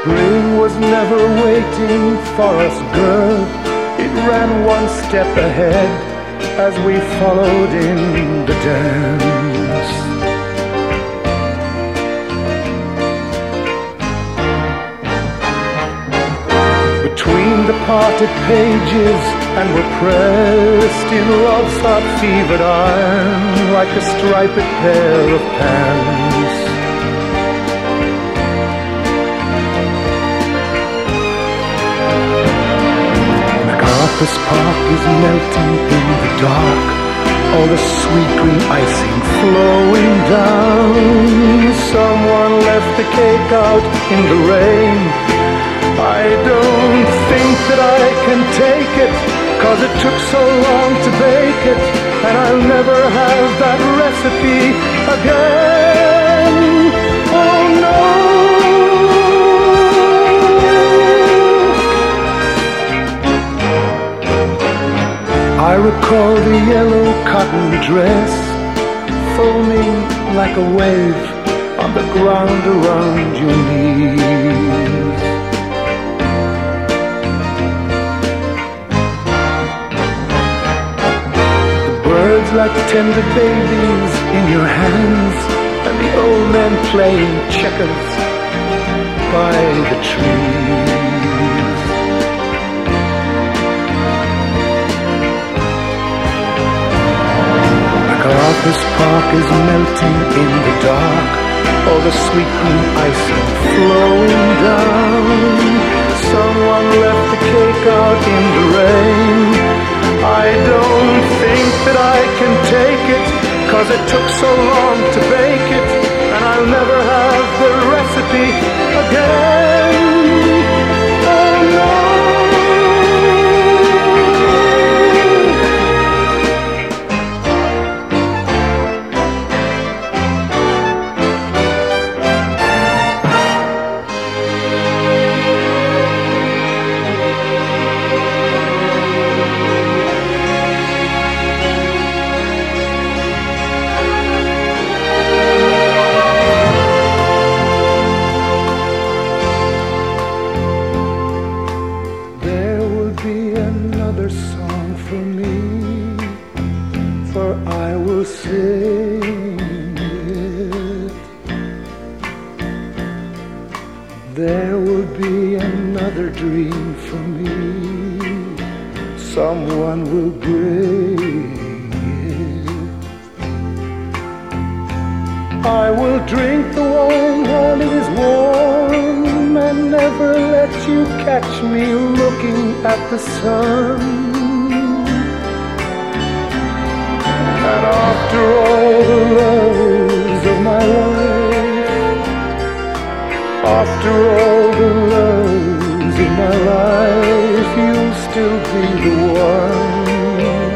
Spring was never waiting for us, girl. It ran one step ahead as we followed in the dance. Between the parted pages and were pressed in love's hot-fevered iron like a striped pair of pants. MacArthur's Park is melting in the dark, all the sweet green icing flowing down. Someone left the cake out in the rain. I don't think that I can take it, 'cause it took so long to bake it, and I'll never have that recipe again. Oh no. I recall the yellow cotton dress foaming like a wave on the ground around your knees. The birds like tender babies in your hands, and the old men playing checkers by the trees. MacArthur's Park is melting in the dark, all the sweet green icing flowing down. Someone left the cake out in the rain. I don't think that I can take it, 'cause it took so long to bake it, and I'll never have the recipe again. Oh no. There will be another dream for me. Someone will bring it. I will drink the wine while it is warm, and never let you catch me looking at the sun. And after all the loves of my life, after all the loves in my life, you'll still be the one.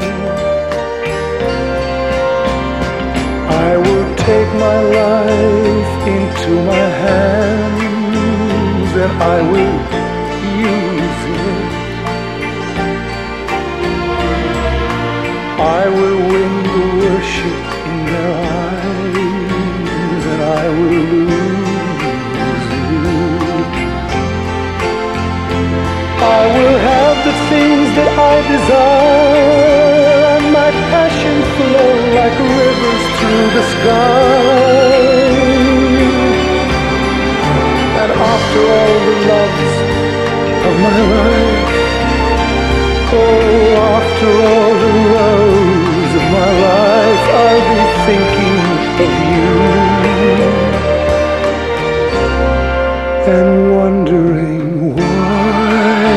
I will take my life into my hands, and I will use it. I will win the worship in their eyes, and I will lose it. I will have the things that I desire, and my passion flow like rivers through the sky. And after all the loves of my life, oh, after all the loves of my life, I'll be thinking of you and wondering why.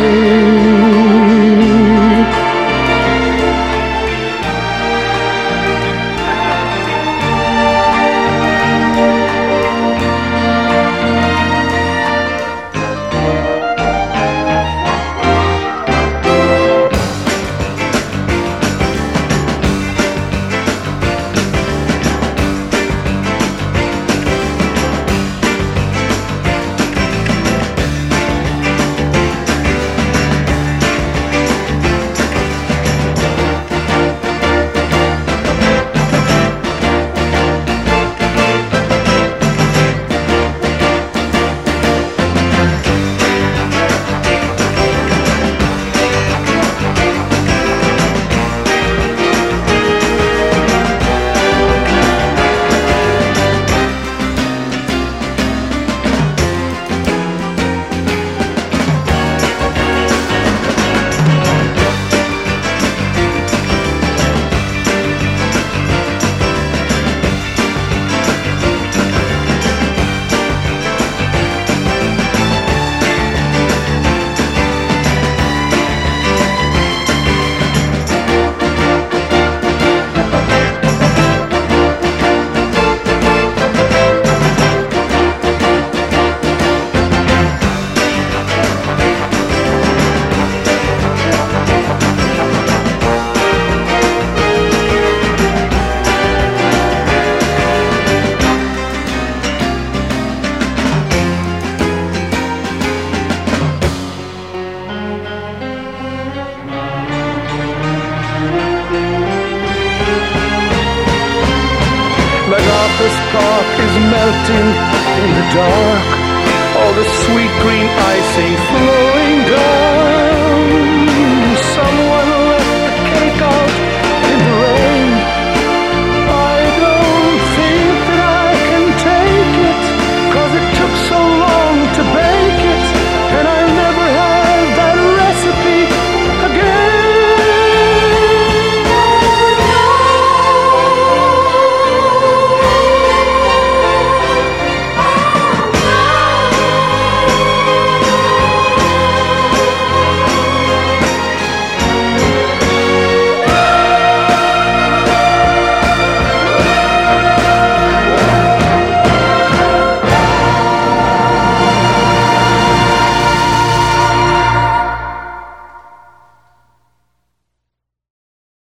melting in the dark, all the sweet green icing flowing down.